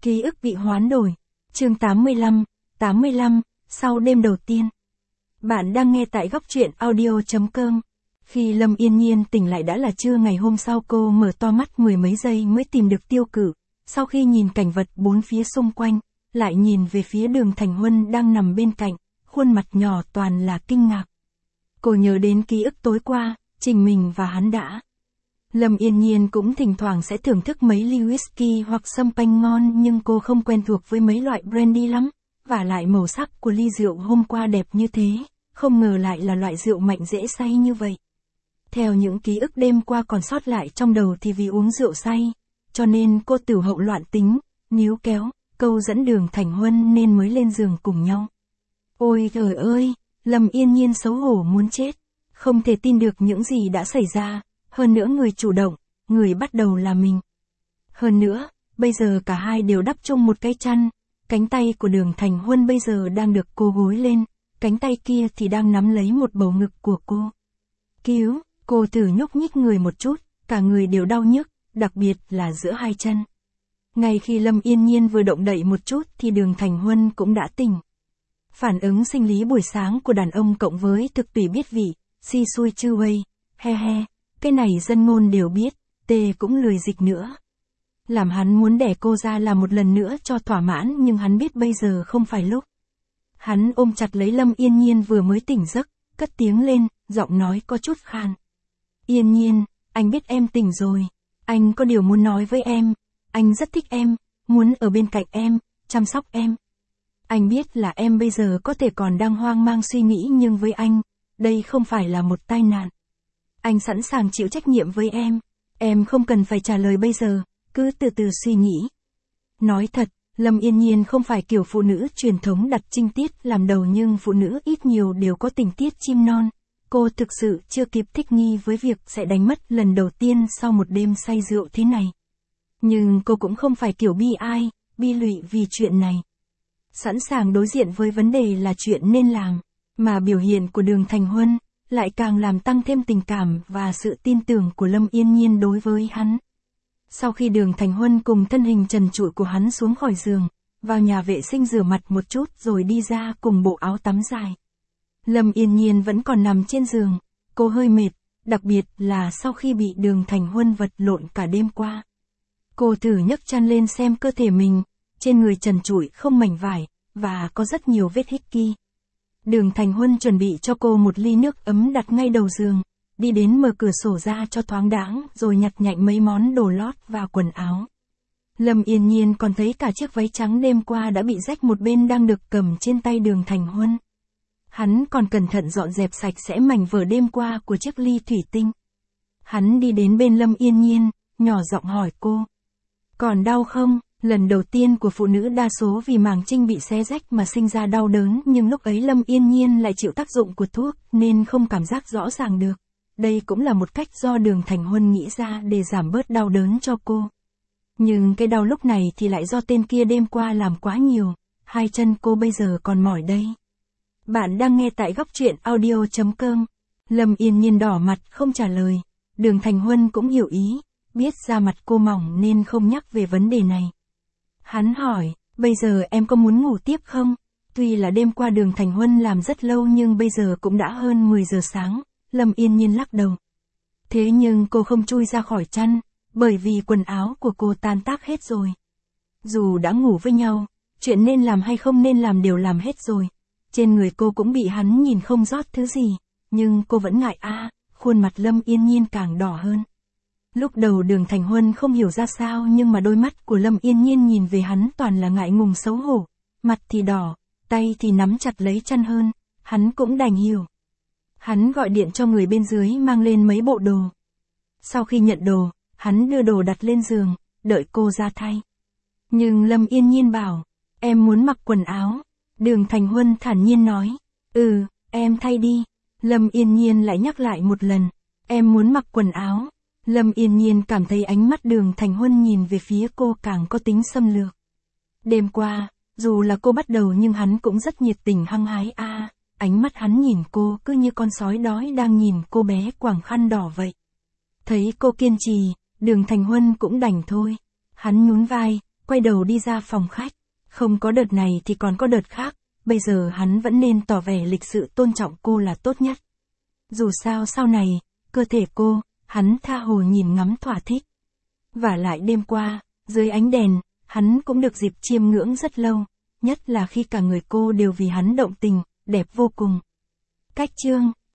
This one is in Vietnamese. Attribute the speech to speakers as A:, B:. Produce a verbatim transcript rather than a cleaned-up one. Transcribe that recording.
A: Ký ức bị hoán đổi. Chương tám mươi lăm, tám mươi lăm, sau đêm đầu tiên. Bạn đang nghe tại góc truyện audio chấm com. Khi Lâm Yên Nhiên tỉnh lại đã là trưa ngày hôm sau, cô mở to mắt mười mấy giây mới tìm được Tiêu Cử. Sau khi nhìn cảnh vật bốn phía xung quanh, lại nhìn về phía Đường Thành Huân đang nằm bên cạnh, khuôn mặt nhỏ toàn là kinh ngạc. Cô nhớ đến ký ức tối qua, Trình mình và hắn đã. Lâm Yên Nhiên cũng thỉnh thoảng sẽ thưởng thức mấy ly whisky hoặc champagne ngon, nhưng cô không quen thuộc với mấy loại brandy lắm, và lại màu sắc của ly rượu hôm qua đẹp như thế, không ngờ lại là loại rượu mạnh dễ say như vậy. Theo những ký ức đêm qua còn sót lại trong đầu thì vì uống rượu say, cho nên cô tửu hậu loạn tính, níu kéo, câu dẫn Đường Thành Huân nên mới lên giường cùng nhau. Ôi trời ơi, Lâm Yên Nhiên xấu hổ muốn chết, không thể tin được những gì đã xảy ra, hơn nữa người chủ động, người bắt đầu là mình. Hơn nữa, bây giờ cả hai đều đắp chung một cái chăn, cánh tay của Đường Thành Huân bây giờ đang được cô gối lên, cánh tay kia thì đang nắm lấy một bầu ngực của cô. Cứu, cô thử nhúc nhích người một chút, cả người đều đau nhức, đặc biệt là giữa hai chân. Ngay khi Lâm Yên Nhiên vừa động đậy một chút thì Đường Thành Huân cũng đã tỉnh. Phản ứng sinh lý buổi sáng của đàn ông cộng với thực tùy biết vị, si xui chư quay, he he, cái này dân ngôn đều biết, tê cũng lười dịch nữa. Làm hắn muốn đẻ cô ra làm một lần nữa cho thỏa mãn, nhưng hắn biết bây giờ không phải lúc. Hắn ôm chặt lấy Lâm Yên Nhiên vừa mới tỉnh giấc, cất tiếng lên, giọng nói có chút khan. Yên Nhiên, anh biết em tỉnh rồi, anh có điều muốn nói với em, anh rất thích em, muốn ở bên cạnh em, chăm sóc em. Anh biết là em bây giờ có thể còn đang hoang mang suy nghĩ, nhưng với anh, đây không phải là một tai nạn. Anh sẵn sàng chịu trách nhiệm với em, em không cần phải trả lời bây giờ, cứ từ từ suy nghĩ. Nói thật, Lâm Yên Nhiên không phải kiểu phụ nữ truyền thống đặt trinh tiết làm đầu, nhưng phụ nữ ít nhiều đều có tình tiết chim non. Cô thực sự chưa kịp thích nghi với việc sẽ đánh mất lần đầu tiên sau một đêm say rượu thế này. Nhưng cô cũng không phải kiểu bi ai, bi lụy vì chuyện này. Sẵn sàng đối diện với vấn đề là chuyện nên làm, mà biểu hiện của Đường Thành Huân lại càng làm tăng thêm tình cảm và sự tin tưởng của Lâm Yên Nhiên đối với hắn. Sau khi Đường Thành Huân cùng thân hình trần trụi của hắn xuống khỏi giường, vào nhà vệ sinh rửa mặt một chút rồi đi ra cùng bộ áo tắm dài. Lâm Yên Nhiên vẫn còn nằm trên giường, cô hơi mệt, đặc biệt là sau khi bị Đường Thành Huân vật lộn cả đêm qua. Cô thử nhấc chăn lên xem cơ thể mình, trên người trần trụi không mảnh vải, và có rất nhiều vết hickey. Đường Thành Huân chuẩn bị cho cô một ly nước ấm đặt ngay đầu giường, đi đến mở cửa sổ ra cho thoáng đãng rồi nhặt nhạnh mấy món đồ lót và quần áo. Lâm Yên Nhiên còn thấy cả chiếc váy trắng đêm qua đã bị rách một bên đang được cầm trên tay Đường Thành Huân. Hắn còn cẩn thận dọn dẹp sạch sẽ mảnh vỡ đêm qua của chiếc ly thủy tinh. Hắn đi đến bên Lâm Yên Nhiên, nhỏ giọng hỏi cô. Còn đau không? Lần đầu tiên của phụ nữ đa số vì màng trinh bị xé rách mà sinh ra đau đớn, nhưng lúc ấy Lâm Yên Nhiên lại chịu tác dụng của thuốc nên không cảm giác rõ ràng được. Đây cũng là một cách do Đường Thành Huân nghĩ ra để giảm bớt đau đớn cho cô. Nhưng cái đau lúc này thì lại do tên kia đêm qua làm quá nhiều, hai chân cô bây giờ còn mỏi đây. Bạn đang nghe tại góc truyện audio chấm com. Lâm Yên Nhiên đỏ mặt không trả lời. Đường Thành Huân cũng hiểu ý, biết da mặt cô mỏng nên không nhắc về vấn đề này. Hắn hỏi, bây giờ em có muốn ngủ tiếp không? Tuy là đêm qua Đường Thành Huân làm rất lâu nhưng bây giờ cũng đã hơn mười giờ sáng, Lâm Yên Nhiên lắc đầu. Thế nhưng cô không chui ra khỏi chăn, bởi vì quần áo của cô tan tác hết rồi. Dù đã ngủ với nhau, chuyện nên làm hay không nên làm đều làm hết rồi. Trên người cô cũng bị hắn nhìn không rót thứ gì, nhưng cô vẫn ngại a, à, khuôn mặt Lâm Yên Nhiên càng đỏ hơn. Lúc đầu Đường Thành Huân không hiểu ra sao, nhưng mà đôi mắt của Lâm Yên Nhiên nhìn về hắn toàn là ngại ngùng xấu hổ, mặt thì đỏ, tay thì nắm chặt lấy chăn hơn, hắn cũng đành hiểu. Hắn gọi điện cho người bên dưới mang lên mấy bộ đồ. Sau khi nhận đồ, hắn đưa đồ đặt lên giường, đợi cô ra thay. Nhưng Lâm Yên Nhiên bảo, em muốn mặc quần áo. Đường Thành Huân thản nhiên nói, ừ, em thay đi. Lâm Yên Nhiên lại nhắc lại một lần, em muốn mặc quần áo. Lâm Yên Nhiên cảm thấy ánh mắt Đường Thành Huân nhìn về phía cô càng có tính xâm lược. Đêm qua, dù là cô bắt đầu nhưng hắn cũng rất nhiệt tình hăng hái a, à, ánh mắt hắn nhìn cô cứ như con sói đói đang nhìn cô bé quàng khăn đỏ vậy. Thấy cô kiên trì, Đường Thành Huân cũng đành thôi. Hắn nhún vai, quay đầu đi ra phòng khách. Không có đợt này thì còn có đợt khác, bây giờ hắn vẫn nên tỏ vẻ lịch sự tôn trọng cô là tốt nhất. Dù sao sau này, cơ thể cô, hắn tha hồ nhìn ngắm thỏa thích. Vả lại đêm qua, dưới ánh đèn, hắn cũng được dịp chiêm ngưỡng rất lâu, nhất là khi cả người cô đều vì hắn động tình, đẹp vô cùng. Cách chương